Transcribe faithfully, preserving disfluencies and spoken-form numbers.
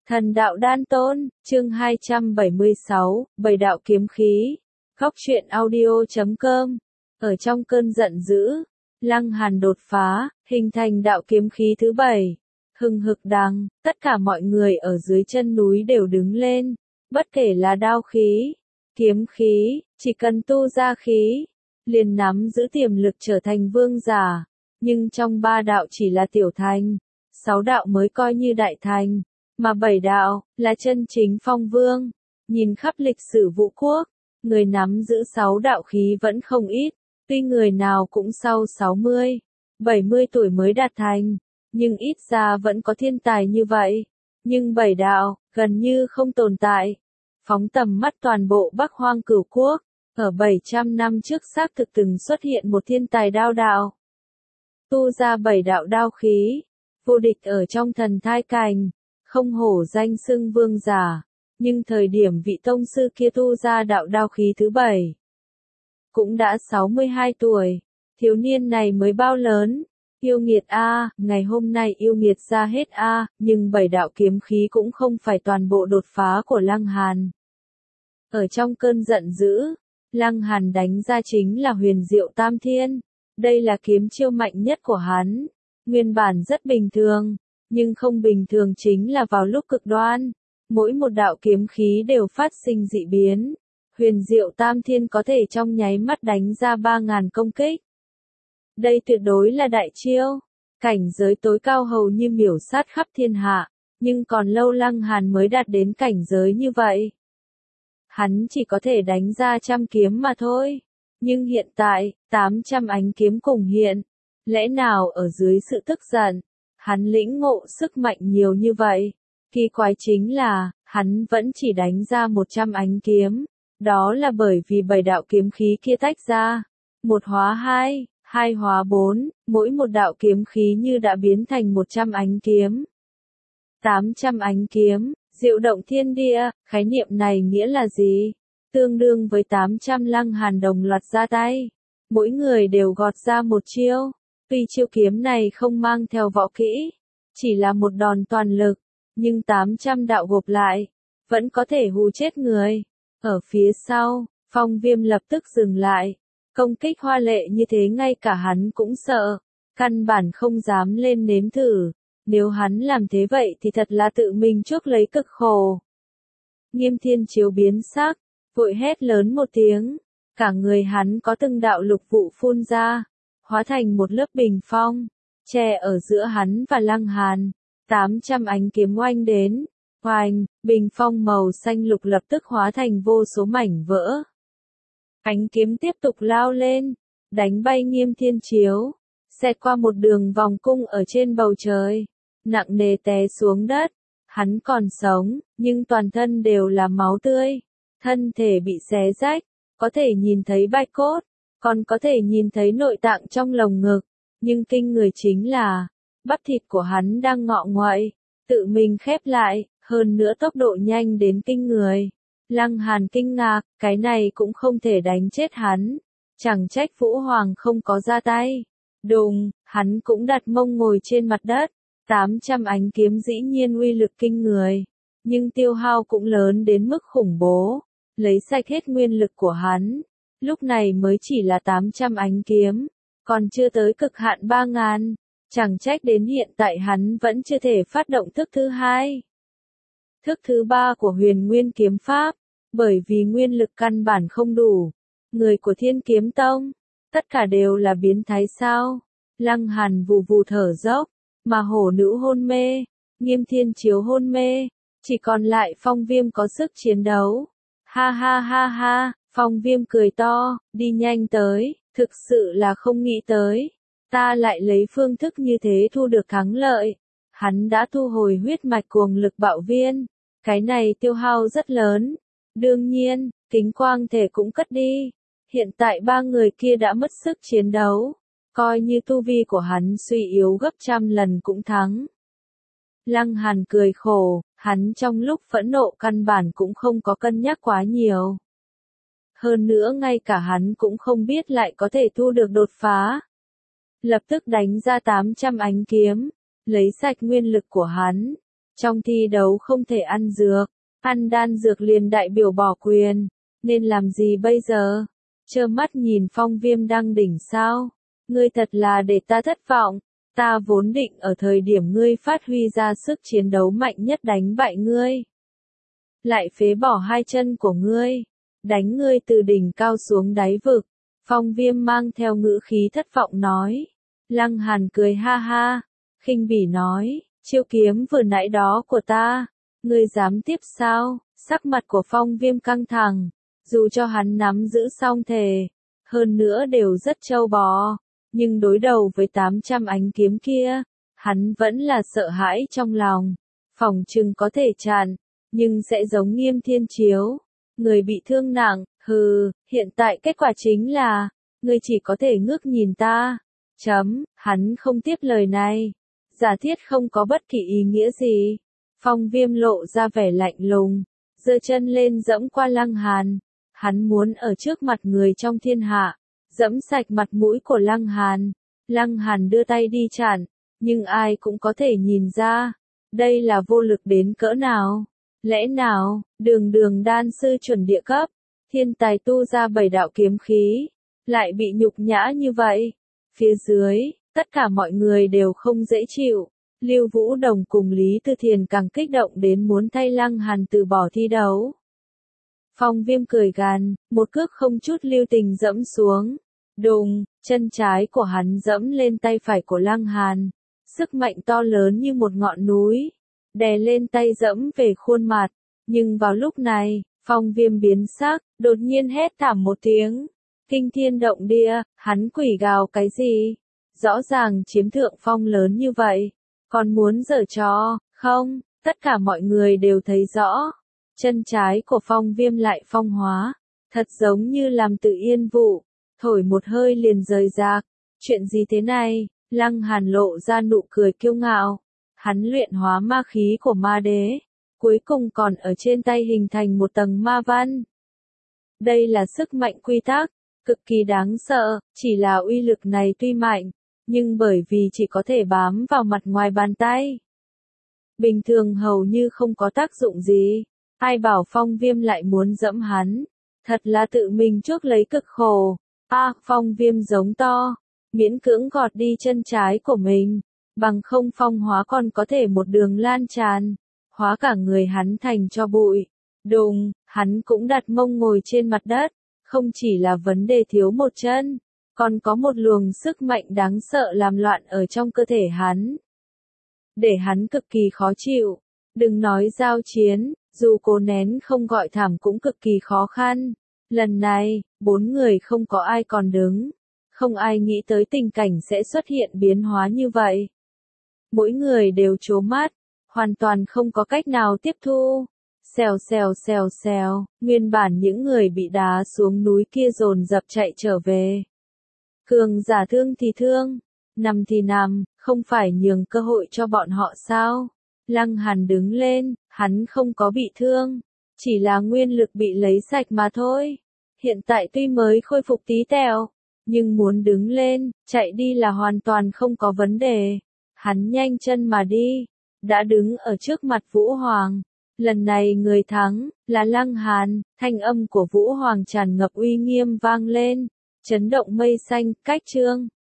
Thần đạo đan tôn, chương hai trăm bảy mươi sáu, bảy đạo kiếm khí. Góc truyện audio chấm com. Ở trong cơn giận dữ, Lăng Hàn đột phá, hình thành đạo kiếm khí thứ bảy. Hừng hực đằng, tất cả mọi người ở dưới chân núi đều đứng lên, bất kể là đao khí, kiếm khí, chỉ cần tu ra khí, liền nắm giữ tiềm lực trở thành vương giả. Nhưng trong ba đạo chỉ là tiểu thành, sáu đạo mới coi như đại thành. Mà bảy đạo, là chân chính phong vương. Nhìn khắp lịch sử vũ quốc, người nắm giữ sáu đạo khí vẫn không ít, tuy người nào cũng sau sáu mươi, bảy mươi tuổi mới đạt thành, nhưng ít ra vẫn có thiên tài như vậy. Nhưng bảy đạo, gần như không tồn tại. Phóng tầm mắt toàn bộ Bắc Hoang Cửu Quốc, ở bảy trăm năm trước xác thực từng xuất hiện một thiên tài đao đạo. Tu ra bảy đạo đao khí, vô địch ở trong thần thai cảnh. Không hổ danh xưng vương giả, nhưng thời điểm vị tông sư kia tu ra đạo đao khí thứ bảy, cũng đã sáu mươi hai tuổi, thiếu niên này mới bao lớn, yêu nghiệt a, ngày hôm nay yêu nghiệt ra hết a, nhưng bảy đạo kiếm khí cũng không phải toàn bộ đột phá của Lăng Hàn. Ở trong cơn giận dữ, Lăng Hàn đánh ra chính là huyền diệu tam thiên, đây là kiếm chiêu mạnh nhất của hắn, nguyên bản rất bình thường. Nhưng không bình thường chính là vào lúc cực đoan, mỗi một đạo kiếm khí đều phát sinh dị biến. Huyền diệu tam thiên có thể trong nháy mắt đánh ra ba ngàn công kích. Đây tuyệt đối là đại chiêu, cảnh giới tối cao hầu như miểu sát khắp thiên hạ, nhưng còn lâu Lăng Hàn mới đạt đến cảnh giới như vậy. Hắn chỉ có thể đánh ra trăm kiếm mà thôi, nhưng hiện tại, tám trăm ánh kiếm cùng hiện, lẽ nào ở dưới sự tức giận, hắn lĩnh ngộ sức mạnh nhiều như vậy. Kỳ quái chính là, hắn vẫn chỉ đánh ra một trăm ánh kiếm. Đó là bởi vì bảy đạo kiếm khí kia tách ra. Một hóa hai, hai hóa bốn, mỗi một đạo kiếm khí như đã biến thành một trăm ánh kiếm. tám trăm ánh kiếm, diệu động thiên địa, khái niệm này nghĩa là gì? Tương đương với tám trăm Lăng Hàn đồng loạt ra tay. Mỗi người đều gọt ra một chiêu. Tuy chiêu kiếm này không mang theo võ kỹ, chỉ là một đòn toàn lực, nhưng tám trăm đạo gộp lại, vẫn có thể hù chết người. Ở phía sau, Phong Viêm lập tức dừng lại, công kích hoa lệ như thế ngay cả hắn cũng sợ, căn bản không dám lên nếm thử, nếu hắn làm thế vậy thì thật là tự mình chuốc lấy cực khổ. Nghiêm Thiên Chiếu biến sắc, vội hét lớn một tiếng, cả người hắn có từng đạo lục vụ phun ra, hóa thành một lớp bình phong, che ở giữa hắn và Lăng Hàn. tám trăm ánh kiếm oanh đến, oanh, bình phong màu xanh lục lập tức hóa thành vô số mảnh vỡ. Ánh kiếm tiếp tục lao lên, đánh bay Nghiêm Thiên Chiếu, xẹt qua một đường vòng cung ở trên bầu trời, nặng nề té xuống đất. Hắn còn sống, nhưng toàn thân đều là máu tươi, thân thể bị xé rách, có thể nhìn thấy bạch cốt. Còn có thể nhìn thấy nội tạng trong lồng ngực, nhưng kinh người chính là, bắp thịt của hắn đang ngọ nguậy, tự mình khép lại, hơn nữa tốc độ nhanh đến kinh người. Lăng Hàn kinh ngạc, cái này cũng không thể đánh chết hắn, chẳng trách Vũ Hoàng không có ra tay. Đùng, hắn cũng đặt mông ngồi trên mặt đất, tám trăm ánh kiếm dĩ nhiên uy lực kinh người, nhưng tiêu hao cũng lớn đến mức khủng bố, lấy sạch hết nguyên lực của hắn. Lúc này mới chỉ là tám trăm ánh kiếm, còn chưa tới cực hạn ba ngàn, chẳng trách đến hiện tại hắn vẫn chưa thể phát động thức thứ hai. Thức thứ ba của Huyền Nguyên kiếm pháp, bởi vì nguyên lực căn bản không đủ. Người của Thiên Kiếm Tông, tất cả đều là biến thái sao? Lăng Hàn vù vù thở dốc, mà hổ nữ hôn mê, Nghiêm Thiên Chiếu hôn mê, chỉ còn lại Phong Viêm có sức chiến đấu. Ha ha ha ha. Phong Viêm cười to, đi nhanh tới, thực sự là không nghĩ tới. Ta lại lấy phương thức như thế thu được thắng lợi. Hắn đã thu hồi huyết mạch cuồng lực bạo viên. Cái này tiêu hao rất lớn. Đương nhiên, kính quang thể cũng cất đi. Hiện tại ba người kia đã mất sức chiến đấu. Coi như tu vi của hắn suy yếu gấp trăm lần cũng thắng. Lăng Hàn cười khổ, hắn trong lúc phẫn nộ căn bản cũng không có cân nhắc quá nhiều. Hơn nữa ngay cả hắn cũng không biết lại có thể thu được đột phá. Lập tức đánh ra tám trăm ánh kiếm, lấy sạch nguyên lực của hắn. Trong thi đấu không thể ăn dược, ăn đan dược liền đại biểu bỏ quyền, nên làm gì bây giờ? Trơ mắt nhìn Phong Viêm đăng đỉnh sao? Ngươi thật là để ta thất vọng, ta vốn định ở thời điểm ngươi phát huy ra sức chiến đấu mạnh nhất đánh bại ngươi. Lại phế bỏ hai chân của ngươi, đánh ngươi từ đỉnh cao xuống đáy vực. Phong Viêm mang theo ngữ khí thất vọng nói. Lăng Hàn cười ha ha, khinh bỉ nói, chiêu kiếm vừa nãy đó của ta, ngươi dám tiếp sao? Sắc mặt của Phong Viêm căng thẳng, dù cho hắn nắm giữ song thể, hơn nữa đều rất trâu bò, nhưng đối đầu với tám trăm ánh kiếm kia, hắn vẫn là sợ hãi trong lòng, phỏng chừng có thể chặn, nhưng sẽ giống Nghiêm Thiên Chiếu, người bị thương nặng, hừ, hiện tại kết quả chính là, ngươi chỉ có thể ngước nhìn ta. Chấm, hắn không tiếp lời này. Giả thiết không có bất kỳ ý nghĩa gì. Phong Viêm lộ ra vẻ lạnh lùng, giơ chân lên dẫm qua Lăng Hàn. Hắn muốn ở trước mặt người trong thiên hạ, dẫm sạch mặt mũi của Lăng Hàn. Lăng Hàn đưa tay đi chặn, nhưng ai cũng có thể nhìn ra, đây là vô lực đến cỡ nào. Lẽ nào, đường đường đan sư chuẩn địa cấp, thiên tài tu ra bảy đạo kiếm khí, lại bị nhục nhã như vậy? Phía dưới, tất cả mọi người đều không dễ chịu. Lưu Vũ Đồng cùng Lý Tư Thiền càng kích động đến muốn thay Lăng Hàn từ bỏ thi đấu. Phong Viêm cười gằn, một cước không chút lưu tình dẫm xuống. Đùng, chân trái của hắn dẫm lên tay phải của Lăng Hàn. Sức mạnh to lớn như một ngọn núi, đè lên tay dẫm về khuôn mặt. Nhưng vào lúc này, Phong Viêm biến sắc, đột nhiên hét thảm một tiếng. Kinh thiên động địa, hắn quỷ gào cái gì? Rõ ràng chiếm thượng phong lớn như vậy, còn muốn giở trò, không? Tất cả mọi người đều thấy rõ. Chân trái của Phong Viêm lại phong hóa, thật giống như làm tự yên vụ, thổi một hơi liền rời rạc. Chuyện gì thế này? Lăng Hàn lộ ra nụ cười kiêu ngạo. Hắn luyện hóa ma khí của ma đế, cuối cùng còn ở trên tay hình thành một tầng ma văn. Đây là sức mạnh quy tắc, cực kỳ đáng sợ, chỉ là uy lực này tuy mạnh, nhưng bởi vì chỉ có thể bám vào mặt ngoài bàn tay, bình thường hầu như không có tác dụng gì. Ai bảo Phong Viêm lại muốn dẫm hắn, thật là tự mình chuốc lấy cực khổ. A, à, Phong Viêm giống to, miễn cưỡng gọt đi chân trái của mình, bằng không phong hóa còn có thể một đường lan tràn, hóa cả người hắn thành tro bụi. Đùng, hắn cũng đặt mông ngồi trên mặt đất, không chỉ là vấn đề thiếu một chân, còn có một luồng sức mạnh đáng sợ làm loạn ở trong cơ thể hắn, để hắn cực kỳ khó chịu. Đừng nói giao chiến, dù cố nén không gọi thảm cũng cực kỳ khó khăn. Lần này, bốn người không có ai còn đứng, không ai nghĩ tới tình cảnh sẽ xuất hiện biến hóa như vậy. Mỗi người đều trố mắt, hoàn toàn không có cách nào tiếp thu. Xèo xèo xèo xèo, nguyên bản những người bị đá xuống núi kia dồn dập chạy trở về. Cường giả thương thì thương, nằm thì nằm, không phải nhường cơ hội cho bọn họ sao? Lăng Hàn đứng lên, hắn không có bị thương, chỉ là nguyên lực bị lấy sạch mà thôi. Hiện tại tuy mới khôi phục tí tẹo, nhưng muốn đứng lên, chạy đi là hoàn toàn không có vấn đề. Hắn nhanh chân mà đi, đã đứng ở trước mặt Vũ Hoàng. Lần này người thắng, là Lăng Hàn, thanh âm của Vũ Hoàng tràn ngập uy nghiêm vang lên, chấn động mây xanh, cách chương.